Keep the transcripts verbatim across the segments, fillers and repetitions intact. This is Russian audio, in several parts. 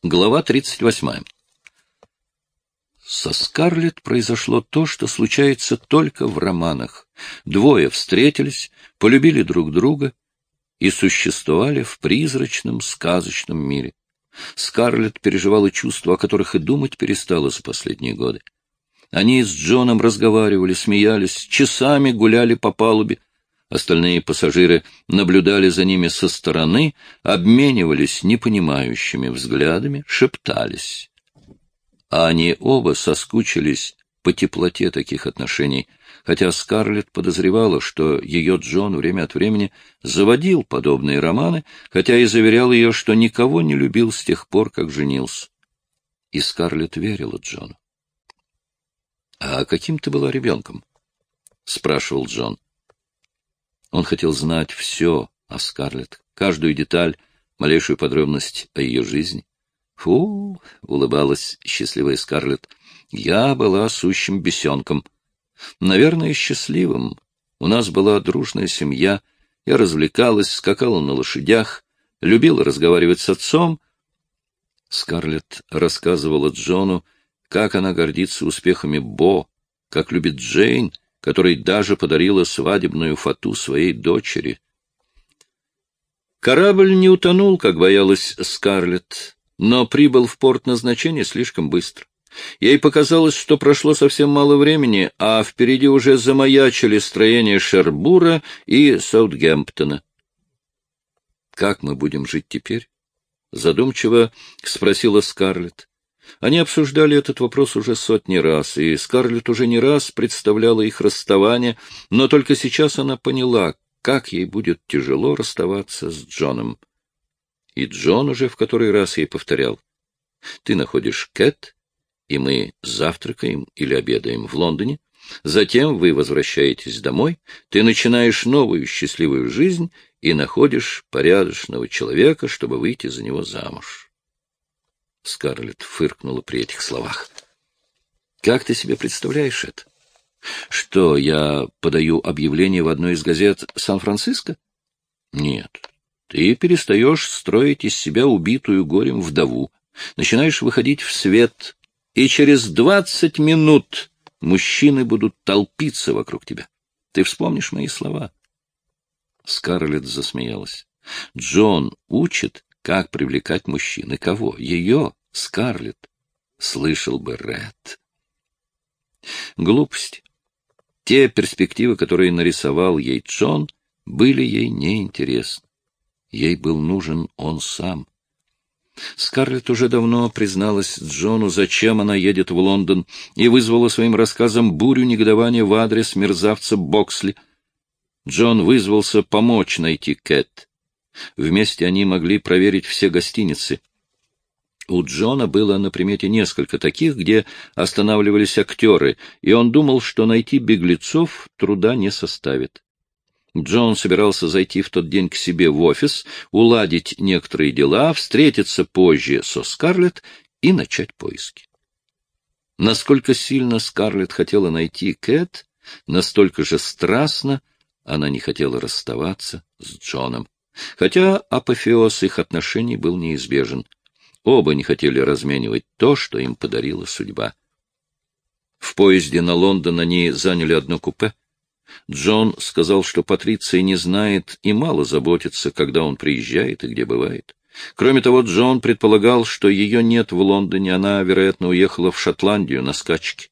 Глава тридцать восьмая. Со Скарлетт произошло то, что случается только в романах. Двое встретились, полюбили друг друга и существовали в призрачном, сказочном мире. Скарлетт переживала чувства, о которых и думать перестала за последние годы. Они с Джоном разговаривали, смеялись, часами гуляли по палубе. Остальные пассажиры наблюдали за ними со стороны, обменивались непонимающими взглядами, шептались. А они оба соскучились по теплоте таких отношений, хотя Скарлетт подозревала, что ее Джон время от времени заводил подобные романы, хотя и заверял ее, что никого не любил с тех пор, как женился. И Скарлетт верила Джону. — А каким ты была ребенком? — спрашивал Джон. Он хотел знать все о Скарлетт, каждую деталь, малейшую подробность о ее жизни. «Фу!» — улыбалась счастливая Скарлетт. «Я была сущим бесенком. Наверное, счастливым. У нас была дружная семья. Я развлекалась, скакала на лошадях, любила разговаривать с отцом». Скарлетт рассказывала Джону, как она гордится успехами Бо, как любит Джейн, которой даже подарила свадебную фату своей дочери. Корабль не утонул, как боялась Скарлетт, но прибыл в порт назначения слишком быстро. Ей показалось, что прошло совсем мало времени, а впереди уже замаячили строения Шербура и Саутгемптона. «Как мы будем жить теперь?» — задумчиво спросила Скарлетт. Они обсуждали этот вопрос уже сотни раз, и Скарлетт уже не раз представляла их расставание, но только сейчас она поняла, как ей будет тяжело расставаться с Джоном. И Джон уже в который раз ей повторял: «Ты находишь Кэт, и мы завтракаем или обедаем в Лондоне, затем вы возвращаетесь домой, ты начинаешь новую счастливую жизнь и находишь порядочного человека, чтобы выйти за него замуж». Скарлетт фыркнула при этих словах. «Как ты себе представляешь это? Что, я подаю объявление в одной из газет Сан-Франциско? Нет. Ты перестаешь строить из себя убитую горем вдову, начинаешь выходить в свет, и через двадцать минут мужчины будут толпиться вокруг тебя. Ты вспомнишь мои слова?» Скарлетт засмеялась. «Джон учит, как привлекать мужчин. И кого? Ее, Скарлетт. Слышал бы Ред». Глупости. Те перспективы, которые нарисовал ей Джон, были ей неинтересны. Ей был нужен он сам. Скарлетт уже давно призналась Джону, зачем она едет в Лондон, и вызвала своим рассказом бурю негодования в адрес мерзавца Боксли. Джон вызвался помочь найти Кэт. Вместе они могли проверить все гостиницы. У Джона было на примете несколько таких, где останавливались актеры, и он думал, что найти беглецов труда не составит. Джон собирался зайти в тот день к себе в офис, уладить некоторые дела, встретиться позже со Скарлетт и начать поиски. Насколько сильно Скарлетт хотела найти Кэт, настолько же страстно она не хотела расставаться с Джоном. Хотя апофеоз их отношений был неизбежен. Оба не хотели разменивать то, что им подарила судьба. В поезде на Лондон они заняли одно купе. Джон сказал, что Патриция не знает и мало заботится, когда он приезжает и где бывает. Кроме того, Джон предполагал, что ее нет в Лондоне, она, вероятно, уехала в Шотландию на скачки.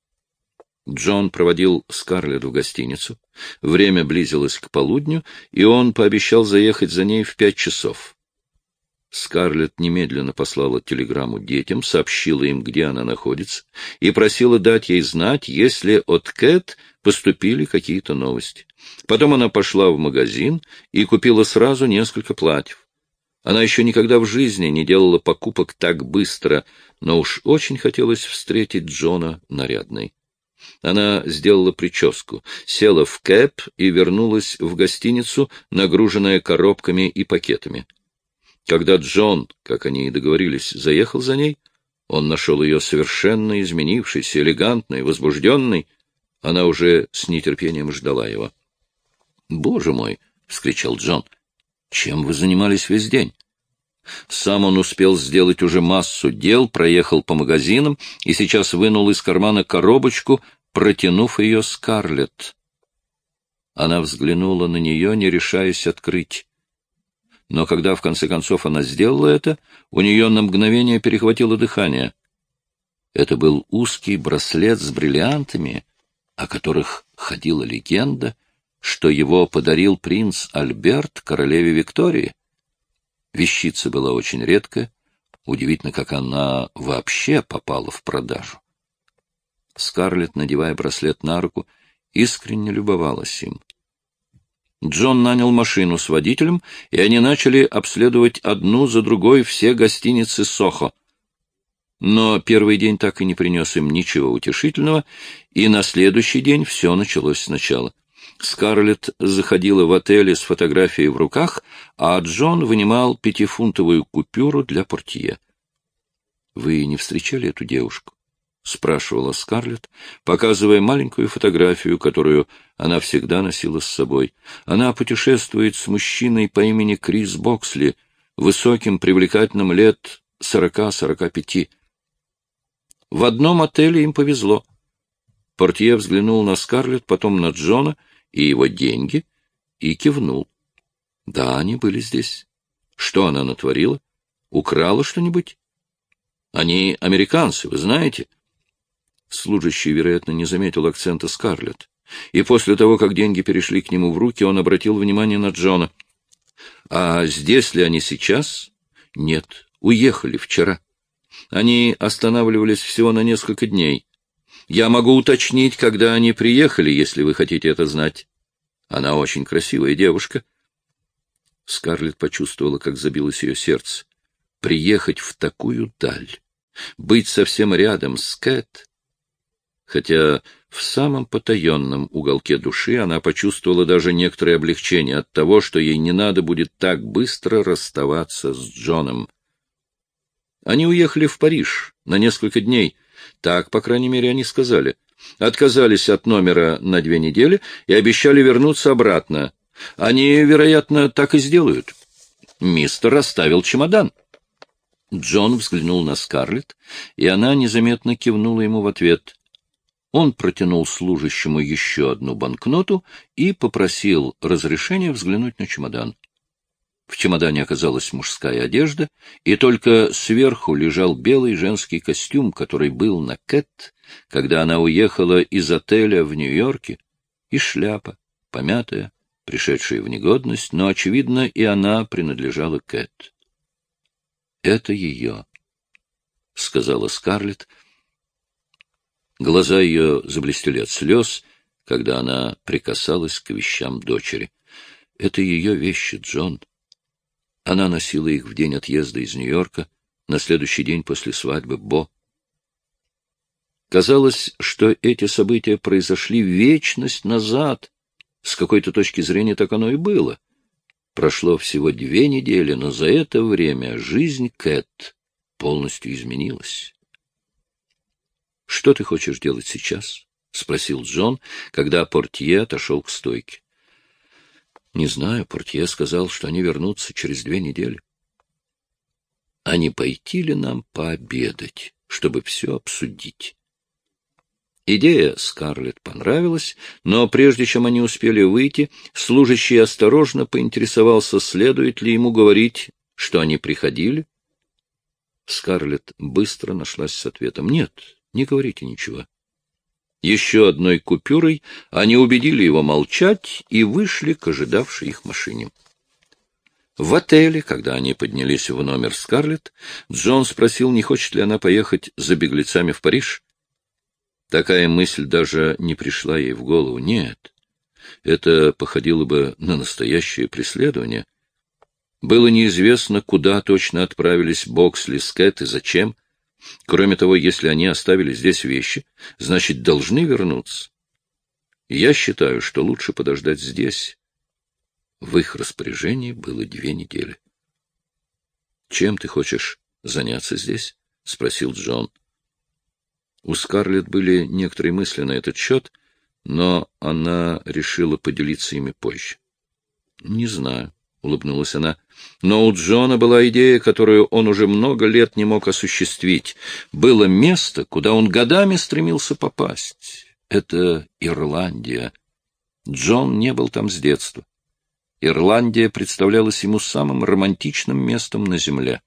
Джон проводил Скарлетт в гостиницу. Время близилось к полудню, и он пообещал заехать за ней в пять часов. Скарлетт немедленно послала телеграмму детям, сообщила им, где она находится, и просила дать ей знать, если от Кэт поступили какие-то новости. Потом она пошла в магазин и купила сразу несколько платьев. Она еще никогда в жизни не делала покупок так быстро, но уж очень хотелось встретить Джона нарядной. Она сделала прическу, села в кэб и вернулась в гостиницу, нагруженная коробками и пакетами. Когда Джон, как они и договорились, заехал за ней, он нашел ее совершенно изменившейся, элегантной, возбужденной. Она уже с нетерпением ждала его. — Боже мой! — вскричал Джон. — Чем вы занимались весь день? Сам он успел сделать уже массу дел, проехал по магазинам и сейчас вынул из кармана коробочку, протянув ее Скарлетт. Она взглянула на нее, не решаясь открыть. Но когда в конце концов она сделала это, у нее на мгновение перехватило дыхание. Это был узкий браслет с бриллиантами, о которых ходила легенда, что его подарил принц Альберт королеве Виктории. Вещица была очень редкая. Удивительно, как она вообще попала в продажу. Скарлетт, надевая браслет на руку, искренне любовалась им. Джон нанял машину с водителем, и они начали обследовать одну за другой все гостиницы Сохо. Но первый день так и не принес им ничего утешительного, и на следующий день все началось сначала. Скарлетт заходила в отель с фотографией в руках, а Джон вынимал пятифунтовую купюру для портье. — Вы не встречали эту девушку? — спрашивала Скарлетт, показывая маленькую фотографию, которую она всегда носила с собой. Она путешествует с мужчиной по имени Крис Боксли, высоким, привлекательным, лет сорока-сорока пяти. В одном отеле им повезло. Портье взглянул на Скарлетт, потом на Джона и его деньги, и кивнул. Да, они были здесь. Что она натворила? Украла что-нибудь? Они американцы, вы знаете. Служащий, вероятно, не заметил акцента Скарлетт. И после того, как деньги перешли к нему в руки, он обратил внимание на Джона. А здесь ли они сейчас? Нет, уехали вчера. Они останавливались всего на несколько дней. Я могу уточнить, когда они приехали, если вы хотите это знать. Она очень красивая девушка. Скарлетт почувствовала, как забилось ее сердце. Приехать в такую даль, быть совсем рядом с Кэт. Хотя в самом потаенном уголке души она почувствовала даже некоторое облегчение от того, что ей не надо будет так быстро расставаться с Джоном. Они уехали в Париж на несколько дней. Так, по крайней мере, они сказали. Отказались от номера на две недели и обещали вернуться обратно. Они, вероятно, так и сделают. Мистер оставил чемодан. Джон взглянул на Скарлетт, и она незаметно кивнула ему в ответ. Он протянул служащему еще одну банкноту и попросил разрешения взглянуть на чемодан. В чемодане оказалась мужская одежда, и только сверху лежал белый женский костюм, который был на Кэт, когда она уехала из отеля в Нью-Йорке, и шляпа, помятая, пришедшая в негодность, но, очевидно, и она принадлежала Кэт. — Это ее, — сказала Скарлетт. Глаза ее заблестели от слез, когда она прикасалась к вещам дочери. — Это ее вещи, Джон. Она носила их в день отъезда из Нью-Йорка, на следующий день после свадьбы Бо. Казалось, что эти события произошли вечность назад. С какой-то точки зрения так оно и было. Прошло всего две недели, но за это время жизнь Кэт полностью изменилась. — Что ты хочешь делать сейчас? — спросил Джон, когда портье отошел к стойке. — Не знаю, портье сказал, что они вернутся через две недели. — А не пойти ли нам пообедать, чтобы все обсудить? Идея Скарлетт понравилась, но прежде чем они успели выйти, служащий осторожно поинтересовался, следует ли ему говорить, что они приходили. Скарлетт быстро нашлась с ответом: «Нет, не говорите ничего». Еще одной купюрой они убедили его молчать и вышли к ожидавшей их машине. В отеле, когда они поднялись в номер Скарлетт, Джон спросил, не хочет ли она поехать за беглецами в Париж. Такая мысль даже не пришла ей в голову. Нет, это походило бы на настоящее преследование. Было неизвестно, куда точно отправились Боксли с Кэт и зачем. Кроме того, если они оставили здесь вещи, значит, должны вернуться. Я считаю, что лучше подождать здесь. В их распоряжении было две недели. — Чем ты хочешь заняться здесь? — спросил Джон. У Скарлетт были некоторые мысли на этот счет, но она решила поделиться ими позже. — Не знаю, — улыбнулась она. Но у Джона была идея, которую он уже много лет не мог осуществить. Было место, куда он годами стремился попасть. Это Ирландия. Джон не был там с детства. Ирландия представлялась ему самым романтичным местом на земле.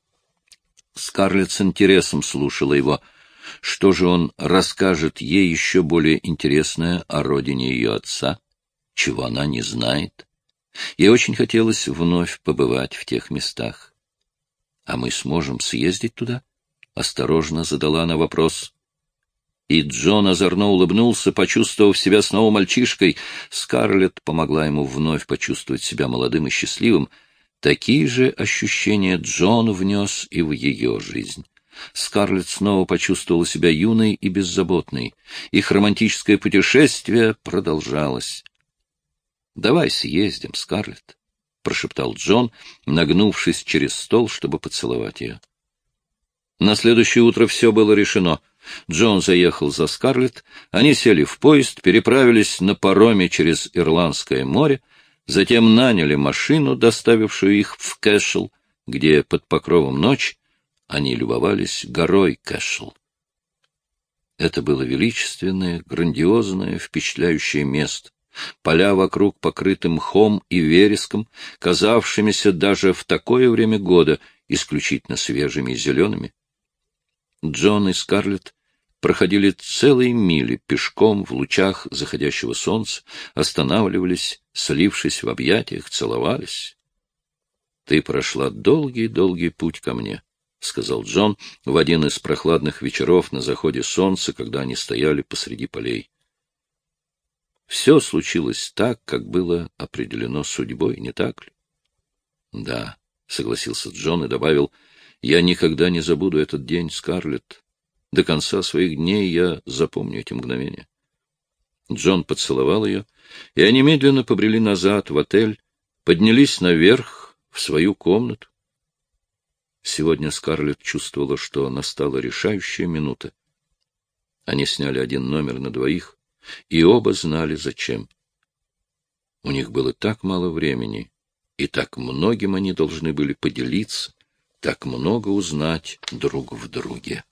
Скарлетт с интересом слушала его. Что же он расскажет ей еще более интересное о родине ее отца, чего она не знает? Ей очень хотелось вновь побывать в тех местах. — А мы сможем съездить туда? — осторожно задала она вопрос. И Джон озорно улыбнулся, почувствовав себя снова мальчишкой. Скарлетт помогла ему вновь почувствовать себя молодым и счастливым. Такие же ощущения Джон внес и в ее жизнь. Скарлетт снова почувствовала себя юной и беззаботной. Их романтическое путешествие продолжалось. — Давай съездим, Скарлетт, — прошептал Джон, нагнувшись через стол, чтобы поцеловать ее. На следующее утро все было решено. Джон заехал за Скарлетт, они сели в поезд, переправились на пароме через Ирландское море, затем наняли машину, доставившую их в Кэшел, где под покровом ночи они любовались горой Кэшел. Это было величественное, грандиозное, впечатляющее место. Поля вокруг покрыты мхом и вереском, казавшимися даже в такое время года исключительно свежими и зелеными. Джон и Скарлетт проходили целые мили пешком в лучах заходящего солнца, останавливались, слившись в объятиях, целовались. — Ты прошла долгий-долгий путь ко мне, — сказал Джон в один из прохладных вечеров на заходе солнца, когда они стояли посреди полей. Все случилось так, как было определено судьбой, не так ли? — Да, — согласился Джон и добавил, — я никогда не забуду этот день, Скарлетт. До конца своих дней я запомню эти мгновения. Джон поцеловал ее, и они медленно побрели назад в отель, поднялись наверх в свою комнату. Сегодня Скарлетт чувствовала, что настала решающая минута. Они сняли один номер на двоих, и оба знали, зачем. У них было так мало времени, и так многим они должны были поделиться, так много узнать друг в друге.